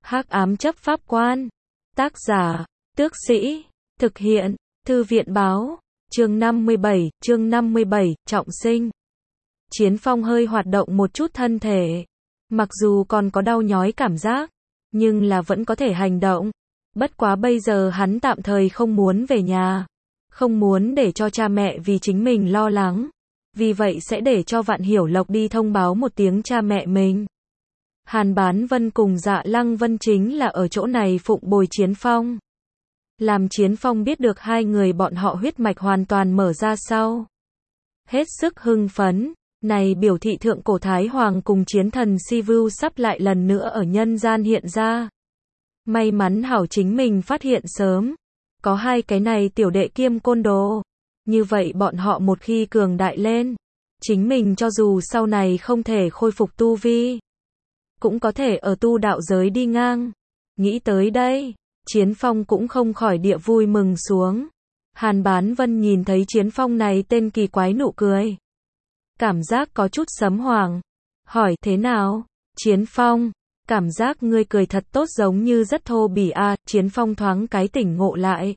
Hắc ám chấp pháp quan. Tác giả, Tước Sĩ. Thực hiện, Thư viện báo. Chương 57, trọng sinh. Chiến Phong hơi hoạt động một chút thân thể. Mặc dù còn có đau nhói cảm giác, nhưng là vẫn có thể hành động. Bất quá bây giờ hắn tạm thời không muốn về nhà. Không muốn để cho cha mẹ vì chính mình lo lắng. Vì vậy sẽ để cho Vạn Hiểu Lộc đi thông báo một tiếng cha mẹ mình. Hàn Bán Vân cùng Dạ Lăng Vân chính là ở chỗ này phụng bồi Chiến Phong. Làm Chiến Phong biết được hai người bọn họ huyết mạch hoàn toàn mở ra sau. Hết sức hưng phấn, này biểu thị thượng cổ Thái Hoàng cùng chiến thần Sivu sắp lại lần nữa ở nhân gian hiện ra. May mắn hảo chính mình phát hiện sớm. Có hai cái này tiểu đệ kiêm côn đồ. Như vậy bọn họ một khi cường đại lên, chính mình cho dù sau này không thể khôi phục tu vi, cũng có thể ở tu đạo giới đi ngang. Nghĩ tới đây, Chiến Phong cũng không khỏi địa vui mừng xuống. Hàn Bán Vân nhìn thấy Chiến Phong này tên kỳ quái nụ cười. Cảm giác có chút sấm hoàng. Hỏi thế nào? Chiến Phong, cảm giác ngươi cười thật tốt giống như rất thô bỉ a. Chiến Phong thoáng cái tỉnh ngộ lại.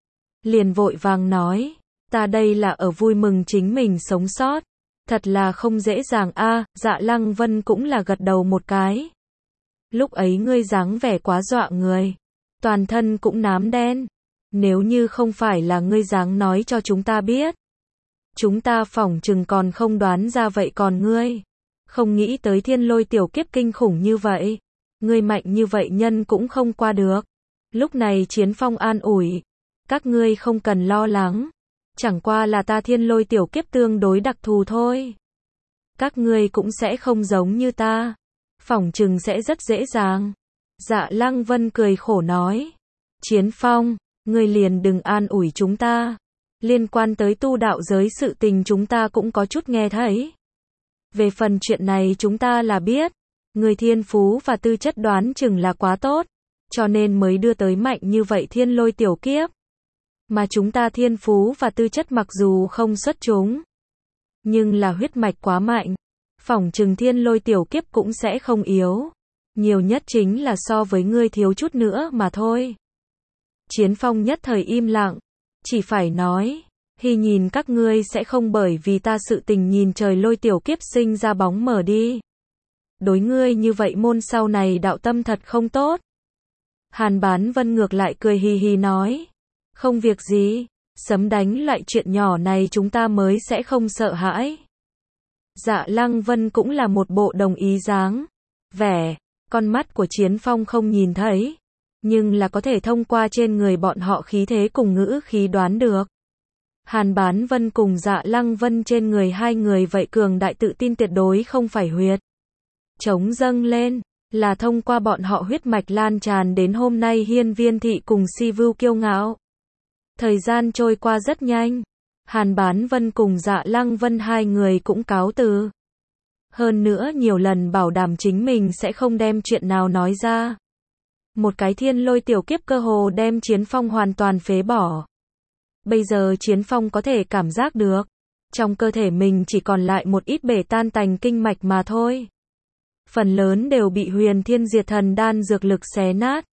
Liền vội vàng nói, ta đây là ở vui mừng chính mình sống sót. Thật là không dễ dàng a. Dạ Lăng Vân cũng là gật đầu một cái. Lúc ấy ngươi dáng vẻ quá dọa người. Toàn thân cũng nám đen. Nếu như không phải là ngươi dáng nói cho chúng ta biết, chúng ta phỏng chừng còn không đoán ra vậy còn ngươi. Không nghĩ tới thiên lôi tiểu kiếp kinh khủng như vậy. Ngươi mạnh như vậy nhân cũng không qua được. Lúc này Chiến Phong an ủi. Các ngươi không cần lo lắng. Chẳng qua là ta thiên lôi tiểu kiếp tương đối đặc thù thôi. Các ngươi cũng sẽ không giống như ta. Phỏng chừng sẽ rất dễ dàng. Dạ Lăng Vân cười khổ nói. Chiến Phong, ngươi liền đừng an ủi chúng ta. Liên quan tới tu đạo giới sự tình chúng ta cũng có chút nghe thấy. Về phần chuyện này chúng ta là biết. Ngươi thiên phú và tư chất đoán chừng là quá tốt. Cho nên mới đưa tới mạnh như vậy thiên lôi tiểu kiếp. Mà chúng ta thiên phú và tư chất mặc dù không xuất chúng, nhưng là huyết mạch quá mạnh. Phỏng chừng thiên lôi tiểu kiếp cũng sẽ không yếu. Nhiều nhất chính là so với ngươi thiếu chút nữa mà thôi. Chiến Phong nhất thời im lặng. Chỉ phải nói, hy nhìn các ngươi sẽ không bởi vì ta sự tình nhìn trời lôi tiểu kiếp sinh ra bóng mở đi. Đối ngươi như vậy môn sau này đạo tâm thật không tốt. Hàn Bán Vân ngược lại cười hì hì nói. Không việc gì, sấm đánh loại chuyện nhỏ này chúng ta mới sẽ không sợ hãi. Dạ Lăng Vân cũng là một bộ đồng ý dáng vẻ. Con mắt của Chiến Phong không nhìn thấy, nhưng là có thể thông qua trên người bọn họ khí thế cùng ngữ khí đoán được. Hàn Bán Vân cùng Dạ Lăng Vân trên người hai người vậy cường đại tự tin tuyệt đối không phải huyệt chống dâng lên, là thông qua bọn họ huyết mạch lan tràn đến hôm nay Hiên Viên Thị cùng Sivu kiêu ngạo. Thời gian trôi qua rất nhanh. Hàn Bán Vân cùng Dạ Lăng Vân hai người cũng cáo từ. Hơn nữa nhiều lần bảo đảm chính mình sẽ không đem chuyện nào nói ra. Một cái thiên lôi tiểu kiếp cơ hồ đem Chiến Phong hoàn toàn phế bỏ. Bây giờ Chiến Phong có thể cảm giác được. Trong cơ thể mình chỉ còn lại một ít bể tan tành kinh mạch mà thôi. Phần lớn đều bị Huyền Thiên Diệt Thần Đan dược lực xé nát.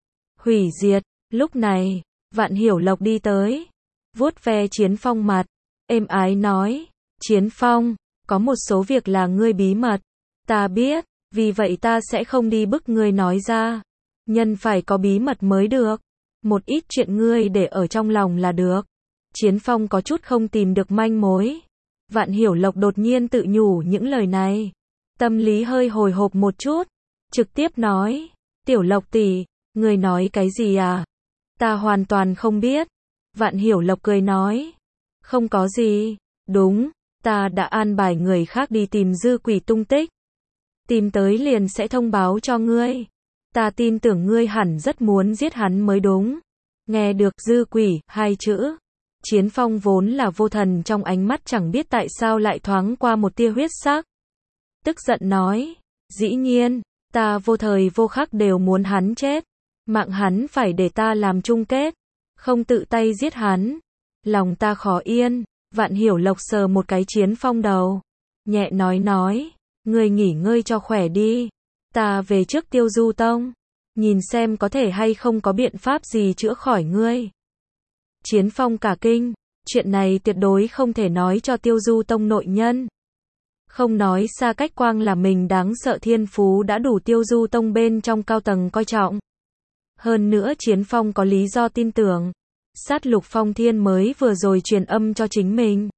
Hủy diệt. Lúc này, Vạn Hiểu Lộc đi tới. Vuốt ve Chiến Phong mặt. Êm ái nói. Chiến Phong, có một số việc là ngươi bí mật. Ta biết, vì vậy ta sẽ không đi bức ngươi nói ra. Nhân phải có bí mật mới được. Một ít chuyện ngươi để ở trong lòng là được. Chiến Phong có chút không tìm được manh mối. Vạn Hiểu Lộc đột nhiên tự nhủ những lời này. Tâm lý hơi hồi hộp một chút. Trực tiếp nói. Tiểu Lộc tỷ, ngươi nói cái gì à? Ta hoàn toàn không biết. Vạn Hiểu Lộc cười nói. Không có gì. Đúng, ta đã an bài người khác đi tìm dư quỷ tung tích. Tìm tới liền sẽ thông báo cho ngươi. Ta tin tưởng ngươi hẳn rất muốn giết hắn mới đúng. Nghe được dư quỷ, hai chữ. Chiến Phong vốn là vô thần trong ánh mắt chẳng biết tại sao lại thoáng qua một tia huyết sắc. Tức giận nói. Dĩ nhiên, ta vô thời vô khắc đều muốn hắn chết. Mạng hắn phải để ta làm chung kết. Không tự tay giết hắn. Lòng ta khó yên. Vạn Hiểu Lộc sờ một cái Chiến Phong đầu. Nhẹ nói. Ngươi nghỉ ngơi cho khỏe đi. Ta về trước Tiêu Du Tông. nhìn xem có thể hay không có biện pháp gì chữa khỏi ngươi. Chiến Phong cả kinh, chuyện này tuyệt đối không thể nói cho Tiêu Du Tông nội nhân. Không nói xa cách quang là mình đáng sợ thiên phú đã đủ Tiêu Du Tông bên trong cao tầng coi trọng. Hơn nữa Chiến Phong có lý do tin tưởng. Sát Lục Phong Thiên mới vừa rồi truyền âm cho chính mình.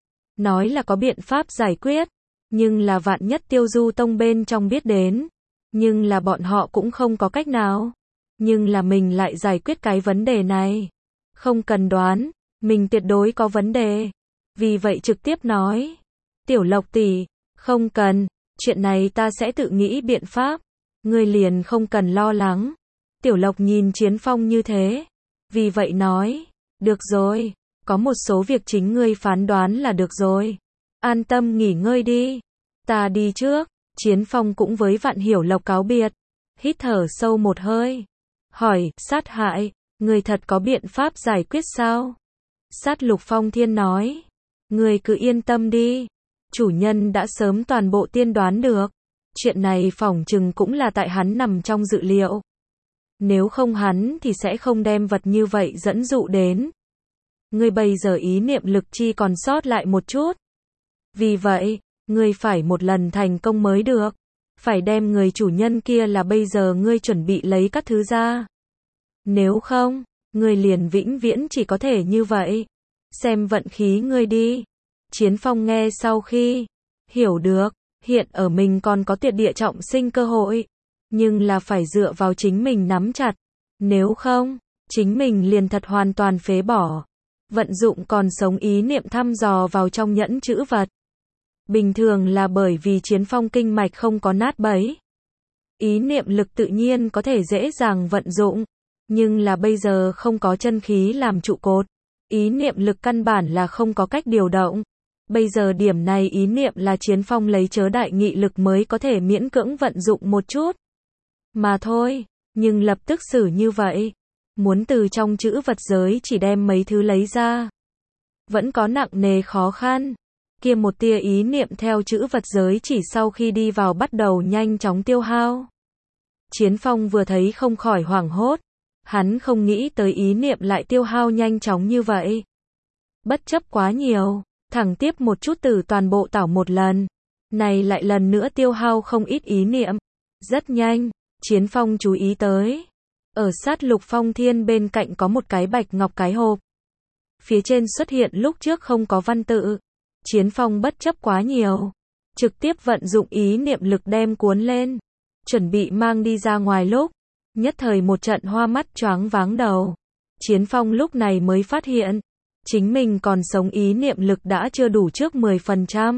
Nói là có biện pháp giải quyết. Nhưng là vạn nhất Tiêu Du Tông bên trong biết đến. Nhưng là bọn họ cũng không có cách nào. Nhưng là mình lại giải quyết cái vấn đề này. Không cần đoán, mình tuyệt đối có vấn đề. Vì vậy trực tiếp nói. Tiểu Lộc tỷ, không cần, chuyện này ta sẽ tự nghĩ biện pháp. Ngươi liền không cần lo lắng. Tiểu Lộc nhìn Chiến Phong như thế. Vì vậy nói, được rồi, có một số việc chính ngươi phán đoán là được rồi. An tâm nghỉ ngơi đi. Ta đi trước. Chiến Phong cũng với Vạn Hiểu Lộc cáo biệt. Hít thở sâu một hơi. Hỏi, sát hại, ngươi thật có biện pháp giải quyết sao? Sát Lục Phong Thiên nói. Ngươi cứ yên tâm đi. Chủ nhân đã sớm toàn bộ tiên đoán được. Chuyện này phỏng chừng cũng là tại hắn nằm trong dự liệu. Nếu không hắn thì sẽ không đem vật như vậy dẫn dụ đến. Ngươi bây giờ ý niệm lực chi còn sót lại một chút. Vì vậy, ngươi phải một lần thành công mới được. Phải đem người chủ nhân kia là bây giờ ngươi chuẩn bị lấy các thứ ra. Nếu không, ngươi liền vĩnh viễn chỉ có thể như vậy. Xem vận khí ngươi đi. Chiến Phong nghe sau khi hiểu được, hiện ở mình còn có tuyệt địa trọng sinh cơ hội. Nhưng là phải dựa vào chính mình nắm chặt. Nếu không, chính mình liền thật hoàn toàn phế bỏ. Vận dụng còn sống ý niệm thăm dò vào trong nhẫn chữ vật. Bình thường là bởi vì Chiến Phong kinh mạch không có nát bấy. Ý niệm lực tự nhiên có thể dễ dàng vận dụng. Nhưng là bây giờ không có chân khí làm trụ cột. Ý niệm lực căn bản là không có cách điều động. Bây giờ điểm này ý niệm là Chiến Phong lấy chớ đại nghị lực mới có thể miễn cưỡng vận dụng một chút. Mà thôi, nhưng lập tức xử như vậy. Muốn từ trong chữ vật giới chỉ đem mấy thứ lấy ra. Vẫn có nặng nề khó khăn. Kia một tia ý niệm theo chữ vật giới chỉ sau khi đi vào bắt đầu nhanh chóng tiêu hao. Chiến Phong vừa thấy không khỏi hoảng hốt. Hắn không nghĩ tới ý niệm lại tiêu hao nhanh chóng như vậy. Bất chấp quá nhiều, thẳng tiếp một chút từ toàn bộ tảo một lần. Này lại lần nữa tiêu hao không ít ý niệm. Rất nhanh, Chiến Phong chú ý tới. Ở Sát Lục Phong Thiên bên cạnh có một cái bạch ngọc cái hộp. Phía trên xuất hiện lúc trước không có văn tự. Chiến Phong bất chấp quá nhiều. Trực tiếp vận dụng ý niệm lực đem cuốn lên. Chuẩn bị mang đi ra ngoài lúc. Nhất thời một trận hoa mắt choáng váng đầu. Chiến Phong lúc này mới phát hiện. Chính mình còn sống ý niệm lực đã chưa đủ trước 10%.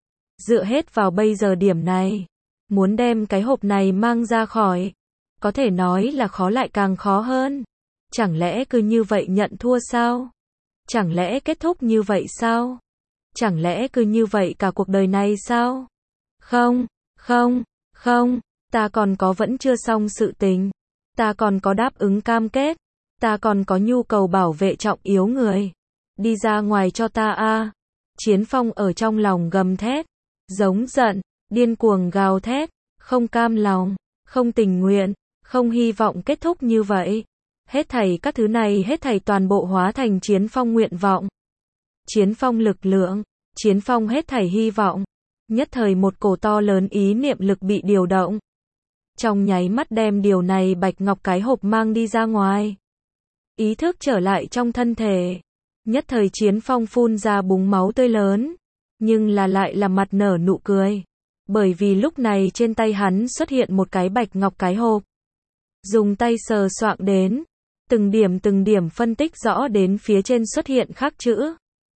Dựa hết vào bây giờ điểm này. Muốn đem cái hộp này mang ra khỏi. Có thể nói là khó lại càng khó hơn. Chẳng lẽ cứ như vậy nhận thua sao? Chẳng lẽ kết thúc như vậy sao? Chẳng lẽ cứ như vậy cả cuộc đời này sao? Không, không, không, ta còn có vẫn chưa xong sự tình. Ta còn có đáp ứng cam kết. Ta còn có nhu cầu bảo vệ trọng yếu người. Đi ra ngoài cho ta a. Chiến Phong ở trong lòng gầm thét. Giống giận, điên cuồng gào thét. Không cam lòng, không tình nguyện, không hy vọng kết thúc như vậy. Hết thảy các thứ này hết thảy toàn bộ hóa thành Chiến Phong nguyện vọng. Chiến Phong lực lượng, Chiến Phong hết thảy hy vọng. Nhất thời một cổ to lớn ý niệm lực bị điều động. Trong nháy mắt đem điều này bạch ngọc cái hộp mang đi ra ngoài. Ý thức trở lại trong thân thể. Nhất thời Chiến Phong phun ra búng máu tươi lớn. Nhưng là lại là mặt nở nụ cười. Bởi vì lúc này trên tay hắn xuất hiện một cái bạch ngọc cái hộp. Dùng tay sờ soạng đến. Từng điểm phân tích rõ đến phía trên xuất hiện khắc chữ.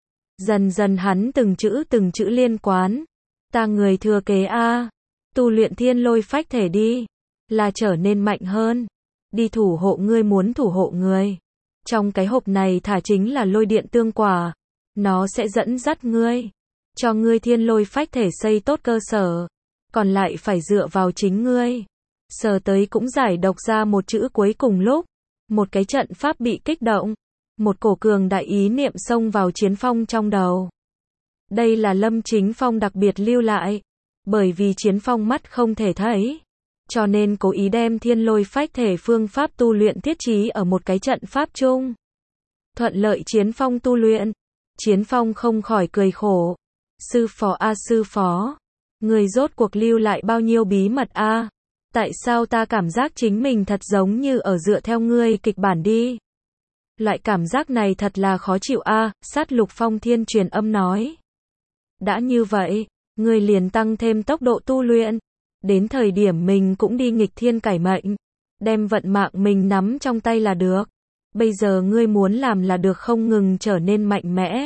Dần dần hắn từng chữ liên quan. Ta người thừa kế a, tu luyện thiên lôi phách thể đi. Là trở nên mạnh hơn. Đi thủ hộ ngươi muốn thủ hộ người. Trong cái hộp này thả chính là lôi điện tương quả. Nó sẽ dẫn dắt ngươi. Cho ngươi thiên lôi phách thể xây tốt cơ sở. Còn lại phải dựa vào chính ngươi. Sờ tới cũng giải độc ra một chữ cuối cùng lúc. Một cái trận pháp bị kích động. Một cổ cường đại ý niệm xông vào Chiến Phong trong đầu. Đây là Lâm Chính Phong đặc biệt lưu lại. Bởi vì Chiến Phong mắt không thể thấy. cho nên cố ý đem thiên lôi phách thể phương pháp tu luyện thiết trí ở một cái trận pháp chung. Thuận lợi Chiến Phong tu luyện. Chiến Phong không khỏi cười khổ. Sư phó a sư phó, người rốt cuộc lưu lại bao nhiêu bí mật a? Tại sao ta cảm giác chính mình thật giống như ở dựa theo ngươi kịch bản đi? Loại cảm giác này thật là khó chịu a, Sát Lục Phong Thiên truyền âm nói. Đã như vậy, ngươi liền tăng thêm tốc độ tu luyện. Đến thời điểm mình cũng đi nghịch thiên cải mệnh. Đem vận mạng mình nắm trong tay là được. Bây giờ ngươi muốn làm là được không ngừng trở nên mạnh mẽ.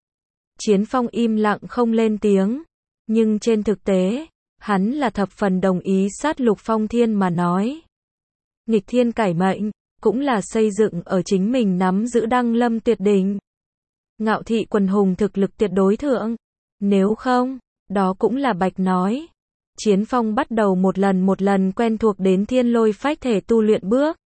Chiến Phong im lặng không lên tiếng. Nhưng trên thực tế, hắn là thập phần đồng ý Sát Lục Phong Thiên mà nói. Nghịch thiên cải mệnh, cũng là xây dựng ở chính mình nắm giữ đăng lâm tuyệt đỉnh. Ngạo thị quần hùng thực lực tuyệt đối thượng. Nếu không, đó cũng là bạch nói. Chiến Phong bắt đầu một lần quen thuộc đến thiên lôi phách thể tu luyện bước.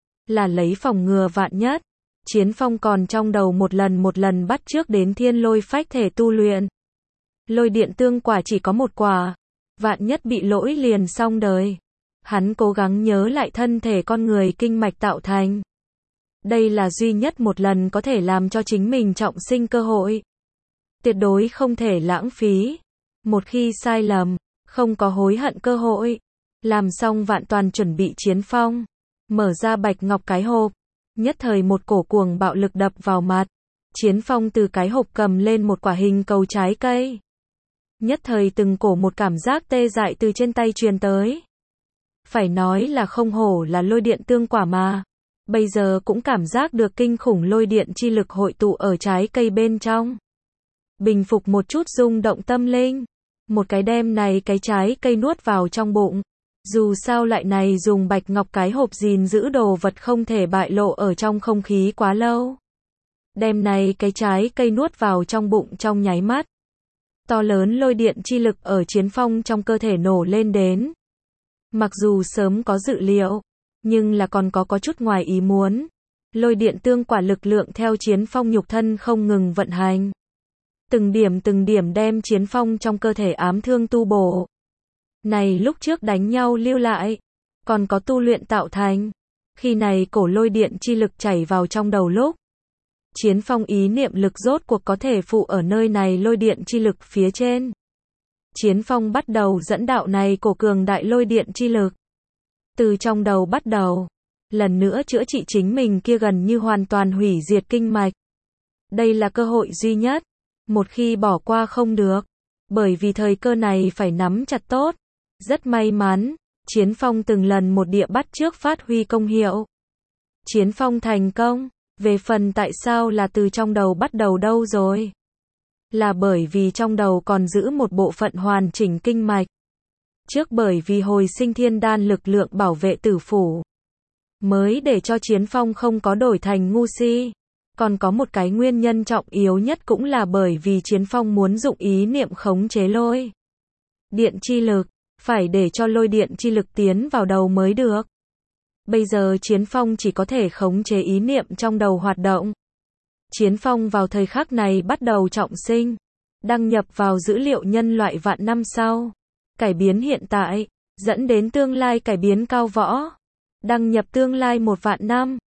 Là lấy phòng ngừa vạn nhất. Chiến Phong còn trong đầu một lần bắt chước đến thiên lôi phách thể tu luyện. Lôi điện tương quả chỉ có một quả. Vạn nhất bị lỗi liền xong đời. Hắn cố gắng nhớ lại thân thể con người kinh mạch tạo thành. Đây là duy nhất một lần có thể làm cho chính mình trọng sinh cơ hội. Tuyệt đối không thể lãng phí. Một khi sai lầm, không có hối hận cơ hội. Làm xong vạn toàn chuẩn bị Chiến Phong. Mở ra bạch ngọc cái hộp. Nhất thời một cổ cuồng bạo lực đập vào mặt. Chiến Phong từ cái hộp cầm lên một quả hình cầu trái cây. Nhất thời từng cổ một cảm giác tê dại từ trên tay truyền tới. Phải nói là không hổ là lôi điện tương quả mà. Bây giờ cũng cảm giác được kinh khủng lôi điện chi lực hội tụ ở trái cây bên trong. Bình phục một chút rung động tâm linh. Một cái đem này cái trái cây nuốt vào trong bụng. Dù sao lại này dùng bạch ngọc cái hộp gìn giữ đồ vật không thể bại lộ ở trong không khí quá lâu. Đem này cái trái cây nuốt vào trong bụng trong nháy mắt. To lớn lôi điện chi lực ở Chiến Phong trong cơ thể nổ lên đến. Mặc dù sớm có dự liệu, nhưng là còn có chút ngoài ý muốn. Lôi điện tương quả lực lượng theo Chiến Phong nhục thân không ngừng vận hành. Từng điểm đem Chiến Phong trong cơ thể ám thương tu bổ. Này lúc trước đánh nhau lưu lại, còn có tu luyện tạo thành. Khi này cổ lôi điện chi lực chảy vào trong đầu lúc. Chiến Phong ý niệm lực rốt cuộc có thể phụ ở nơi này lôi điện chi lực phía trên. Chiến Phong bắt đầu dẫn đạo này cổ cường đại lôi điện chi lực. Từ trong đầu bắt đầu, lần nữa chữa trị chính mình kia gần như hoàn toàn hủy diệt kinh mạch. Đây là cơ hội duy nhất, một khi bỏ qua không được, bởi vì thời cơ này phải nắm chặt tốt. Rất may mắn, Chiến Phong từng lần một địa bắt chước phát huy công hiệu. Chiến Phong thành công, về phần tại sao là từ trong đầu bắt đầu đâu rồi? Là bởi vì trong đầu còn giữ một bộ phận hoàn chỉnh kinh mạch. Trước bởi vì hồi sinh thiên đan lực lượng bảo vệ tử phủ. Mới để cho Chiến Phong không có đổi thành ngu si. Còn có một cái nguyên nhân trọng yếu nhất cũng là bởi vì Chiến Phong muốn dụng ý niệm khống chế lôi điện chi lực. Phải để cho lôi điện chi lực tiến vào đầu mới được. Bây giờ Chiến Phong chỉ có thể khống chế ý niệm trong đầu hoạt động. Chiến Phong vào thời khắc này bắt đầu trọng sinh. Đăng nhập vào dữ liệu nhân loại vạn năm sau. Cải biến hiện tại, dẫn đến tương lai cải biến cao võ. Đăng nhập tương lai 1 vạn năm.